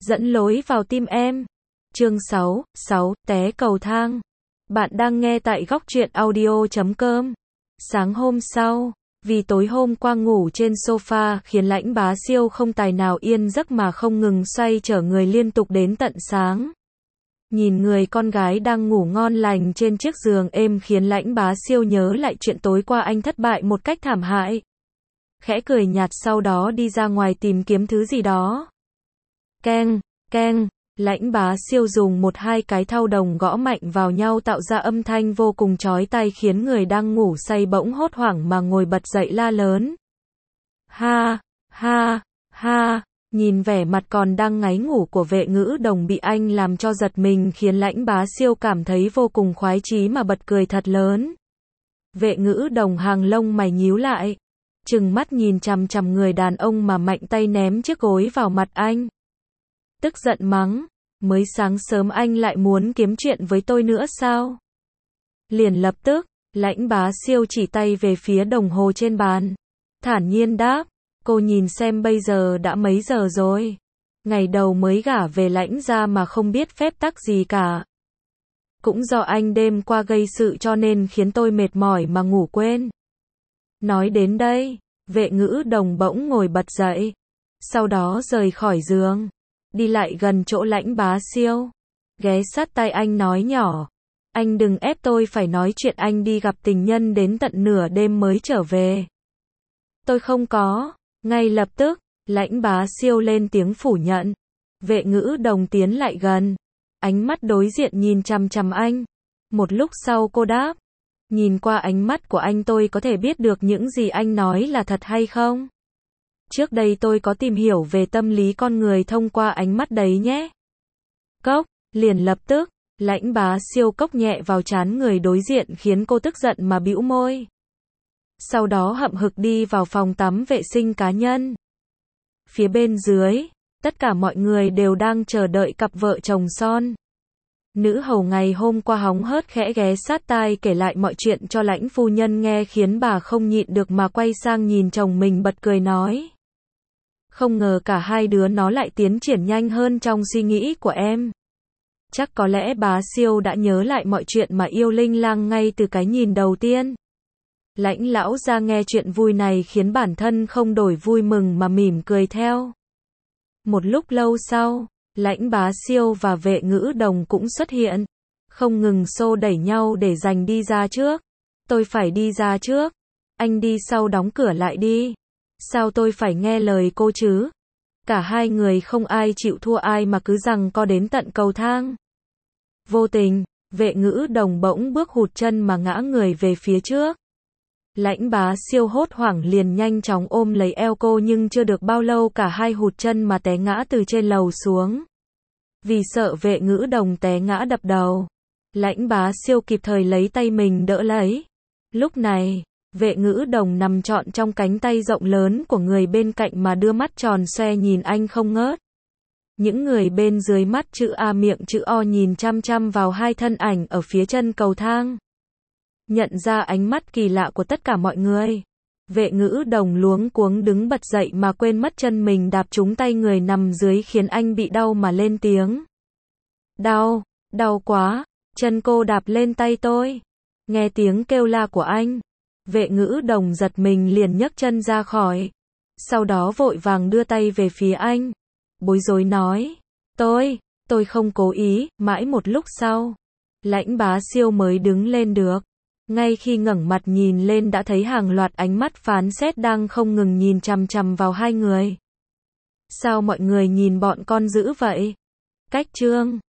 dẫn lối vào tim em. Chương 6, té cầu thang. Bạn đang nghe tại góc truyện audio.com. Sáng hôm sau, vì tối hôm qua ngủ trên sofa khiến Lãnh Bá Siêu không tài nào yên giấc mà không ngừng xoay trở người liên tục đến tận sáng. Nhìn người con gái đang ngủ ngon lành trên chiếc giường êm khiến Lãnh Bá Siêu nhớ lại chuyện tối qua anh thất bại một cách thảm hại. Khẽ cười nhạt sau đó đi ra ngoài tìm kiếm thứ gì đó. Keng, keng, Lãnh Bá Siêu dùng 1-2 cái thau đồng gõ mạnh vào nhau tạo ra âm thanh vô cùng chói tai khiến người đang ngủ say bỗng hốt hoảng mà ngồi bật dậy la lớn. Ha, ha, ha, nhìn vẻ mặt còn đang ngáy ngủ của Vệ Ngữ Đồng bị anh làm cho giật mình khiến Lãnh Bá Siêu cảm thấy vô cùng khoái chí mà bật cười thật lớn. Vệ Ngữ Đồng hàng lông mày nhíu lại, trừng mắt nhìn chằm chằm người đàn ông mà mạnh tay ném chiếc gối vào mặt anh. Tức giận mắng, mới sáng sớm anh lại muốn kiếm chuyện với tôi nữa sao? Liền lập tức, Lãnh Bá Siêu chỉ tay về phía đồng hồ trên bàn. Thản nhiên đáp, cô nhìn xem bây giờ đã mấy giờ rồi. Ngày đầu mới gả về Lãnh gia mà không biết phép tắc gì cả. Cũng do anh đêm qua gây sự cho nên khiến tôi mệt mỏi mà ngủ quên. Nói đến đây, Vệ Ngữ Đồng bỗng ngồi bật dậy. Sau đó rời khỏi giường, đi lại gần chỗ Lãnh Bá Siêu, ghé sát tai anh nói nhỏ. Anh đừng ép tôi phải nói chuyện anh đi gặp tình nhân đến tận nửa đêm mới trở về. Tôi không có. Ngay lập tức, Lãnh Bá Siêu lên tiếng phủ nhận. Vệ Ngữ Đồng tiến lại gần, ánh mắt đối diện nhìn chằm chằm anh. Một lúc sau cô đáp, nhìn qua ánh mắt của anh tôi có thể biết được những gì anh nói là thật hay không? Trước đây tôi có tìm hiểu về tâm lý con người thông qua ánh mắt đấy nhé. Cốc, liền lập tức, Lãnh Bá Siêu cốc nhẹ vào trán người đối diện khiến cô tức giận mà bĩu môi. Sau đó hậm hực đi vào phòng tắm vệ sinh cá nhân. Phía bên dưới, tất cả mọi người đều đang chờ đợi cặp vợ chồng son. Nữ hầu ngày hôm qua hóng hớt khẽ ghé sát tai kể lại mọi chuyện cho Lãnh phu nhân nghe khiến bà không nhịn được mà quay sang nhìn chồng mình bật cười nói. Không ngờ cả hai đứa nó lại tiến triển nhanh hơn trong suy nghĩ của em. Chắc có lẽ Bá Siêu đã nhớ lại mọi chuyện mà yêu Linh Lang ngay từ cái nhìn đầu tiên. Lãnh lão gia nghe chuyện vui này khiến bản thân không đổi vui mừng mà mỉm cười theo. Một lúc lâu sau, Lãnh Bá Siêu và Vệ Ngữ Đồng cũng xuất hiện, không ngừng xô đẩy nhau để giành đi ra trước. Tôi phải đi ra trước, anh đi sau đóng cửa lại đi. Sao tôi phải nghe lời cô chứ? Cả hai người không ai chịu thua ai mà cứ giằng co đến tận cầu thang. Vô tình, Vệ Ngữ Đồng bỗng bước hụt chân mà ngã người về phía trước. Lãnh Bá Siêu hốt hoảng liền nhanh chóng ôm lấy eo cô nhưng chưa được bao lâu cả hai hụt chân mà té ngã từ trên lầu xuống. Vì sợ Vệ Ngữ Đồng té ngã đập đầu, Lãnh Bá Siêu kịp thời lấy tay mình đỡ lấy. Lúc này, Vệ Ngữ Đồng nằm trọn trong cánh tay rộng lớn của người bên cạnh mà đưa mắt tròn xoe nhìn anh không ngớt. Những người bên dưới mắt chữ A miệng chữ O nhìn chăm chăm vào hai thân ảnh ở phía chân cầu thang. Nhận ra ánh mắt kỳ lạ của tất cả mọi người, Vệ Ngữ Đồng luống cuống đứng bật dậy mà quên mất chân mình đạp trúng tay người nằm dưới khiến anh bị đau mà lên tiếng. Đau, đau quá, chân cô đạp lên tay tôi. Nghe tiếng kêu la của anh, Vệ Ngữ Đồng giật mình liền nhấc chân ra khỏi. Sau đó vội vàng đưa tay về phía anh, bối rối nói, tôi không cố ý. Mãi một lúc sau, Lãnh Bá Siêu mới đứng lên được. Ngay khi ngẩng mặt nhìn lên đã thấy hàng loạt ánh mắt phán xét đang không ngừng nhìn chằm chằm vào hai người. Sao mọi người nhìn bọn con dữ vậy? Cách chương